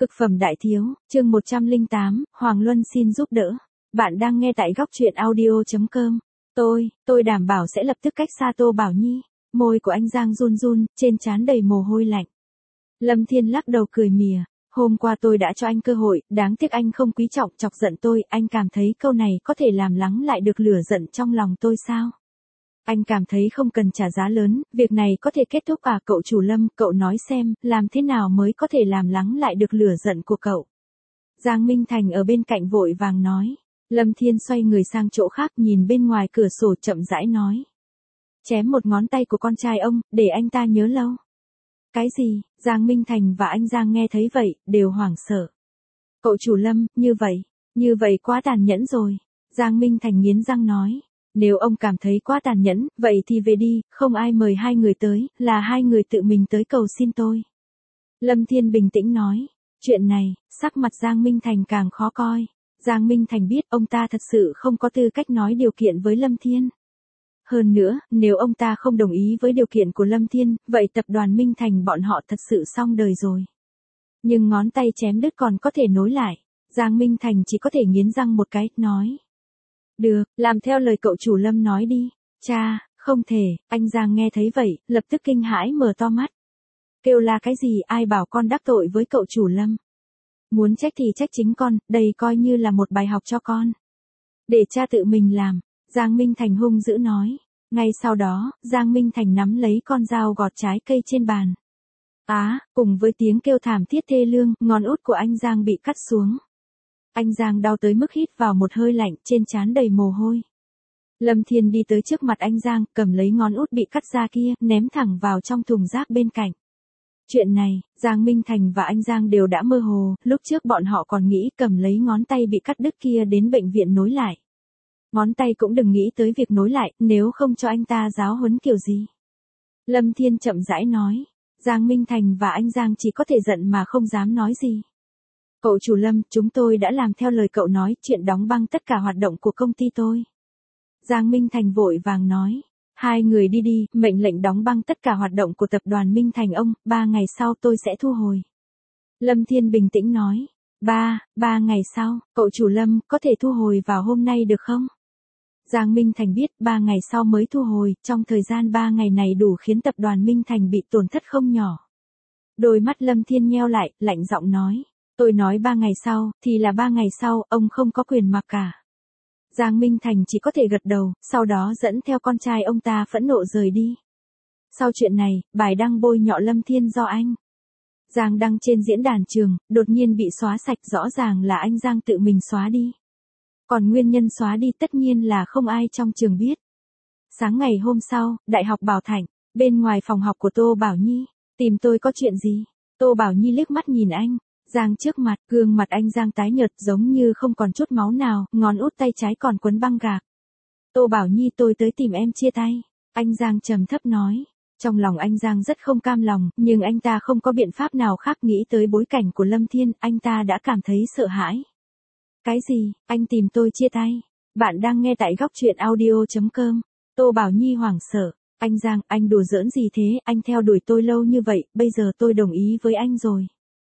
Cực phẩm đại thiếu, chương 108, Hoàng Luân xin giúp đỡ. Bạn đang nghe tại góc truyện audio.com. Tôi đảm bảo sẽ lập tức cách xa Tô Bảo Nhi. Môi của anh Giang run run, trên trán đầy mồ hôi lạnh. Lâm Thiên lắc đầu cười mỉa. Hôm qua tôi đã cho anh cơ hội, đáng tiếc anh không quý trọng chọc giận tôi. Anh cảm thấy câu này có thể làm lắng lại được lửa giận trong lòng tôi sao? Anh cảm thấy không cần trả giá lớn, việc này có thể kết thúc à cậu chủ Lâm, cậu nói xem, làm thế nào mới có thể làm lắng lại được lửa giận của cậu. Giang Minh Thành ở bên cạnh vội vàng nói. Lâm Thiên xoay người sang chỗ khác nhìn bên ngoài cửa sổ chậm rãi nói. Chém một ngón tay của con trai ông, để anh ta nhớ lâu. Cái gì? Giang Minh Thành và anh Giang nghe thấy vậy, đều hoảng sợ. Cậu chủ Lâm, như vậy quá tàn nhẫn rồi. Giang Minh Thành nghiến răng nói. Nếu ông cảm thấy quá tàn nhẫn, vậy thì về đi, không ai mời hai người tới, là hai người tự mình tới cầu xin tôi. Lâm Thiên bình tĩnh nói. Chuyện này, sắc mặt Giang Minh Thành càng khó coi. Giang Minh Thành biết ông ta thật sự không có tư cách nói điều kiện với Lâm Thiên. Hơn nữa, nếu ông ta không đồng ý với điều kiện của Lâm Thiên, vậy tập đoàn Minh Thành bọn họ thật sự xong đời rồi. Nhưng ngón tay chém đứt còn có thể nối lại. Giang Minh Thành chỉ có thể nghiến răng một cái, nói. Được, làm theo lời cậu chủ Lâm nói đi. Cha, không thể, anh Giang nghe thấy vậy, lập tức kinh hãi mở to mắt. Kêu là cái gì, ai bảo con đắc tội với cậu chủ Lâm. Muốn trách thì trách chính con, đây coi như là một bài học cho con. Để cha tự mình làm, Giang Minh Thành hung dữ nói. Ngay sau đó, Giang Minh Thành nắm lấy con dao gọt trái cây trên bàn. Cùng với tiếng kêu thảm thiết thê lương, ngón út của anh Giang bị cắt xuống. Anh Giang đau tới mức hít vào một hơi lạnh, trên trán đầy mồ hôi. Lâm Thiên đi tới trước mặt anh Giang, cầm lấy ngón út bị cắt ra kia, ném thẳng vào trong thùng rác bên cạnh. Chuyện này, Giang Minh Thành và anh Giang đều đã mơ hồ, lúc trước bọn họ còn nghĩ cầm lấy ngón tay bị cắt đứt kia đến bệnh viện nối lại. Ngón tay cũng đừng nghĩ tới việc nối lại, nếu không cho anh ta giáo huấn kiểu gì. Lâm Thiên chậm rãi nói, Giang Minh Thành và anh Giang chỉ có thể giận mà không dám nói gì. Cậu chủ Lâm, chúng tôi đã làm theo lời cậu nói, chuyện đóng băng tất cả hoạt động của công ty tôi. Giang Minh Thành vội vàng nói. Hai người đi, mệnh lệnh đóng băng tất cả hoạt động của tập đoàn Minh Thành ông, 3 ngày sau tôi sẽ thu hồi. Lâm Thiên bình tĩnh nói. 3 ngày sau, cậu chủ Lâm, có thể thu hồi vào hôm nay được không? Giang Minh Thành biết 3 ngày sau mới thu hồi, trong thời gian 3 ngày này đủ khiến tập đoàn Minh Thành bị tổn thất không nhỏ. Đôi mắt Lâm Thiên nheo lại, lạnh giọng nói. Tôi nói 3 ngày sau, thì là 3 ngày sau, ông không có quyền mặc cả. Giang Minh Thành chỉ có thể gật đầu, sau đó dẫn theo con trai ông ta phẫn nộ rời đi. Sau chuyện này, bài đăng bôi nhọ Lâm Thiên do anh Giang đăng trên diễn đàn trường, đột nhiên bị xóa sạch, rõ ràng là anh Giang tự mình xóa đi. Còn nguyên nhân xóa đi tất nhiên là không ai trong trường biết. Sáng ngày hôm sau, Đại học Bảo Thạnh, bên ngoài phòng học của Tô Bảo Nhi, tìm tôi có chuyện gì? Tô Bảo Nhi liếc mắt nhìn anh Giang trước mặt, gương mặt anh Giang tái nhợt giống như không còn chút máu nào, ngón út tay trái còn quấn băng gạc. Tô Bảo Nhi, tôi tới tìm em chia tay. Anh Giang trầm thấp nói. Trong lòng anh Giang rất không cam lòng, nhưng anh ta không có biện pháp nào khác, nghĩ tới bối cảnh của Lâm Thiên, anh ta đã cảm thấy sợ hãi. Cái gì, anh tìm tôi chia tay? Bạn đang nghe tại góc truyện audio.com. Tô Bảo Nhi hoảng sợ. Anh Giang, anh đùa giỡn gì thế, anh theo đuổi tôi lâu như vậy, bây giờ tôi đồng ý với anh rồi.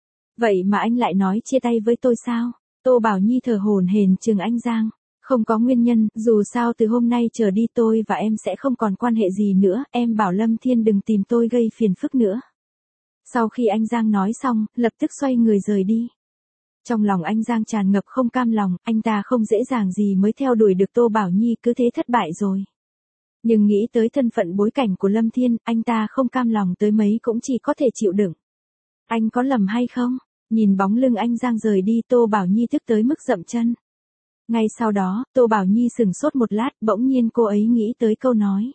Vậy mà anh lại nói chia tay với tôi sao? Tô Bảo Nhi thở hổn hển chừng anh Giang. Không có nguyên nhân, dù sao từ hôm nay trở đi tôi và em sẽ không còn quan hệ gì nữa, em bảo Lâm Thiên đừng tìm tôi gây phiền phức nữa. Sau khi anh Giang nói xong, lập tức xoay người rời đi. Trong lòng anh Giang tràn ngập không cam lòng, anh ta không dễ dàng gì mới theo đuổi được Tô Bảo Nhi, cứ thế thất bại rồi. Nhưng nghĩ tới thân phận bối cảnh của Lâm Thiên, anh ta không cam lòng tới mấy cũng chỉ có thể chịu đựng. Anh có lầm hay không? Nhìn bóng lưng anh Giang rời đi, Tô Bảo Nhi tức tới mức dậm chân. Ngay sau đó, Tô Bảo Nhi sững sốt một lát, bỗng nhiên cô ấy nghĩ tới câu nói.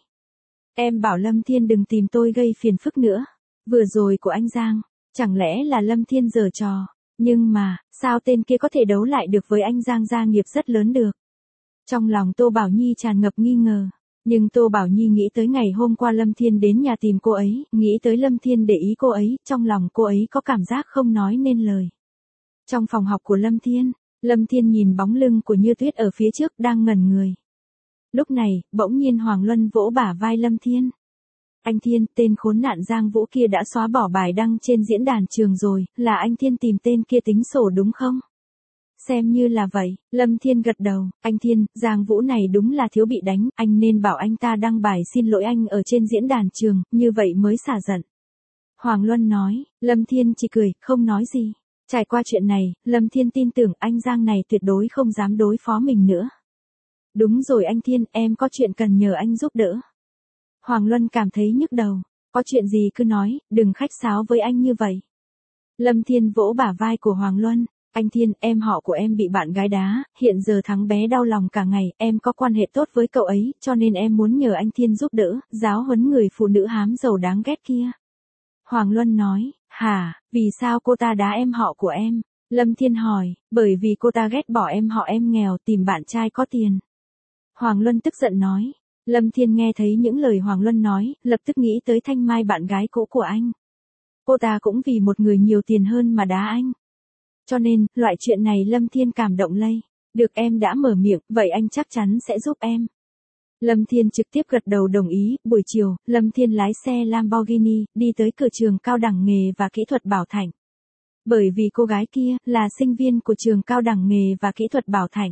Em bảo Lâm Thiên đừng tìm tôi gây phiền phức nữa. Vừa rồi của anh Giang, chẳng lẽ là Lâm Thiên giở trò? Nhưng mà, sao tên kia có thể đấu lại được với anh Giang, gia nghiệp rất lớn được? Trong lòng Tô Bảo Nhi tràn ngập nghi ngờ. Nhưng Tô Bảo Nhi nghĩ tới ngày hôm qua Lâm Thiên đến nhà tìm cô ấy, nghĩ tới Lâm Thiên để ý cô ấy, trong lòng cô ấy có cảm giác không nói nên lời. Trong phòng học của Lâm Thiên nhìn bóng lưng của Như Tuyết ở phía trước đang ngẩn người. Lúc này, bỗng nhiên Hoàng Luân vỗ bả vai Lâm Thiên. Anh Thiên, tên khốn nạn Giang Vũ kia đã xóa bỏ bài đăng trên diễn đàn trường rồi, là anh Thiên tìm tên kia tính sổ đúng không? Xem như là vậy, Lâm Thiên gật đầu, anh Thiên, Giang Vũ này đúng là thiếu bị đánh, anh nên bảo anh ta đăng bài xin lỗi anh ở trên diễn đàn trường, như vậy mới xả giận. Hoàng Luân nói, Lâm Thiên chỉ cười, không nói gì. Trải qua chuyện này, Lâm Thiên tin tưởng anh Giang này tuyệt đối không dám đối phó mình nữa. Đúng rồi anh Thiên, em có chuyện cần nhờ anh giúp đỡ. Hoàng Luân cảm thấy nhức đầu, có chuyện gì cứ nói, đừng khách sáo với anh như vậy. Lâm Thiên vỗ bả vai của Hoàng Luân, anh Thiên, em họ của em bị bạn gái đá, hiện giờ thằng bé đau lòng cả ngày, em có quan hệ tốt với cậu ấy, cho nên em muốn nhờ anh Thiên giúp đỡ, giáo huấn người phụ nữ hám giàu đáng ghét kia. Hoàng Luân nói, hả, vì sao cô ta đá em họ của em? Lâm Thiên hỏi, bởi vì cô ta ghét bỏ em họ em nghèo tìm bạn trai có tiền. Hoàng Luân tức giận nói. Lâm Thiên nghe thấy những lời Hoàng Luân nói, lập tức nghĩ tới Thanh Mai bạn gái cũ của anh. Cô ta cũng vì một người nhiều tiền hơn mà đá anh. Cho nên, loại chuyện này Lâm Thiên cảm động lây. Được em đã mở miệng, vậy anh chắc chắn sẽ giúp em. Lâm Thiên trực tiếp gật đầu đồng ý, buổi chiều, Lâm Thiên lái xe Lamborghini, đi tới cửa trường cao đẳng nghề và kỹ thuật Bảo Thạnh. Bởi vì cô gái kia, là sinh viên của trường cao đẳng nghề và kỹ thuật Bảo Thạnh.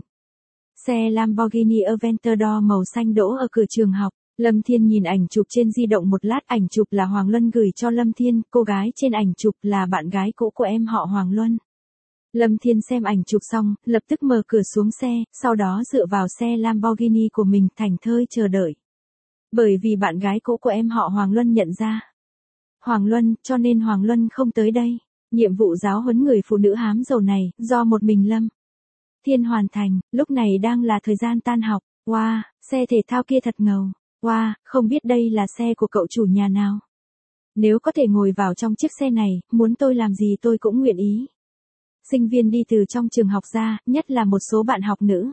Xe Lamborghini Aventador màu xanh đỗ ở cửa trường học. Lâm Thiên nhìn ảnh chụp trên di động một lát, ảnh chụp là Hoàng Luân gửi cho Lâm Thiên, cô gái trên ảnh chụp là bạn gái cũ của em họ Hoàng Luân. Lâm Thiên xem ảnh chụp xong, lập tức mở cửa xuống xe, sau đó dựa vào xe Lamborghini của mình thảnh thơi chờ đợi. Bởi vì bạn gái cũ của em họ Hoàng Luân nhận ra Hoàng Luân, cho nên Hoàng Luân không tới đây. Nhiệm vụ giáo huấn người phụ nữ hám giàu này, do một mình Lâm Thiên hoàn thành, lúc này đang là thời gian tan học. Wow, xe thể thao kia thật ngầu. Wow, không biết đây là xe của cậu chủ nhà nào. Nếu có thể ngồi vào trong chiếc xe này, muốn tôi làm gì tôi cũng nguyện ý. Sinh viên đi từ trong trường học ra, nhất là một số bạn học nữ.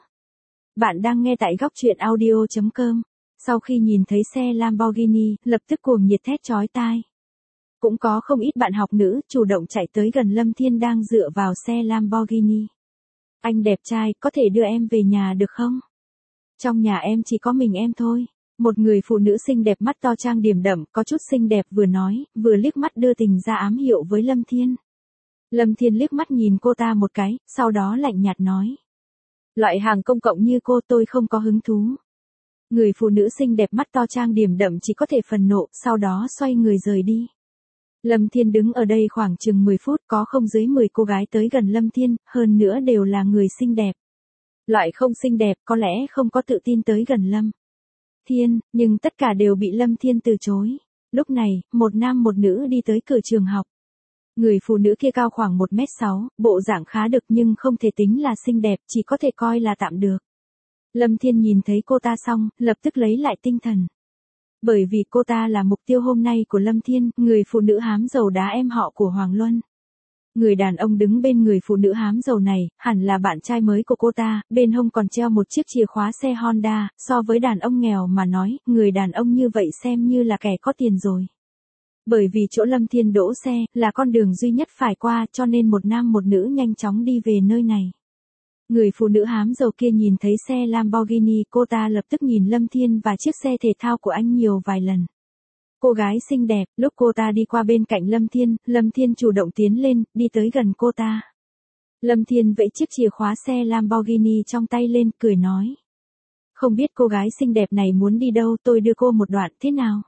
Bạn đang nghe tại góc truyện audio.com. Sau khi nhìn thấy xe Lamborghini, lập tức cuồng nhiệt thét chói tai. Cũng có không ít bạn học nữ chủ động chạy tới gần Lâm Thiên đang dựa vào xe Lamborghini. Anh đẹp trai, có thể đưa em về nhà được không? Trong nhà em chỉ có mình em thôi. Một người phụ nữ xinh đẹp mắt to trang điểm đậm, có chút xinh đẹp vừa nói, vừa liếc mắt đưa tình ra ám hiệu với Lâm Thiên. Lâm Thiên liếc mắt nhìn cô ta một cái, sau đó lạnh nhạt nói. Loại hàng công cộng như cô tôi không có hứng thú. Người phụ nữ xinh đẹp mắt to trang điểm đậm chỉ có thể phần nộ, sau đó xoay người rời đi. Lâm Thiên đứng ở đây khoảng chừng 10 phút, có không dưới 10 cô gái tới gần Lâm Thiên, hơn nữa đều là người xinh đẹp. Loại không xinh đẹp có lẽ không có tự tin tới gần Lâm Thiên, nhưng tất cả đều bị Lâm Thiên từ chối. Lúc này, một nam một nữ đi tới cửa trường học. Người phụ nữ kia cao khoảng 1m6, bộ dạng khá được nhưng không thể tính là xinh đẹp, chỉ có thể coi là tạm được. Lâm Thiên nhìn thấy cô ta xong, lập tức lấy lại tinh thần. Bởi vì cô ta là mục tiêu hôm nay của Lâm Thiên, người phụ nữ hám giàu đá em họ của Hoàng Luân. Người đàn ông đứng bên người phụ nữ hám giàu này, hẳn là bạn trai mới của cô ta, bên hông còn treo một chiếc chìa khóa xe Honda, so với đàn ông nghèo mà nói, người đàn ông như vậy xem như là kẻ có tiền rồi. Bởi vì chỗ Lâm Thiên đỗ xe, là con đường duy nhất phải qua, cho nên một nam một nữ nhanh chóng đi về nơi này. Người phụ nữ hám giàu kia nhìn thấy xe Lamborghini, cô ta lập tức nhìn Lâm Thiên và chiếc xe thể thao của anh nhiều vài lần. Cô gái xinh đẹp, lúc cô ta đi qua bên cạnh Lâm Thiên chủ động tiến lên, đi tới gần cô ta. Lâm Thiên vẫy chiếc chìa khóa xe Lamborghini trong tay lên, cười nói. Không biết cô gái xinh đẹp này muốn đi đâu, tôi đưa cô một đoạn, thế nào?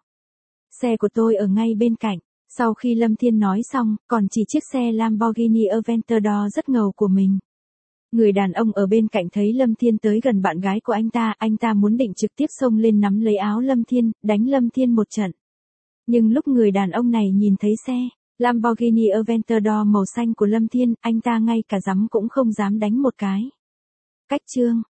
Xe của tôi ở ngay bên cạnh. Sau khi Lâm Thiên nói xong, còn chỉ chiếc xe Lamborghini Aventador rất ngầu của mình. Người đàn ông ở bên cạnh thấy Lâm Thiên tới gần bạn gái của anh ta muốn định trực tiếp xông lên nắm lấy áo Lâm Thiên, đánh Lâm Thiên một trận. Nhưng lúc người đàn ông này nhìn thấy xe Lamborghini Aventador màu xanh của Lâm Thiên, anh ta ngay cả dám cũng không dám đánh một cái. Cách chương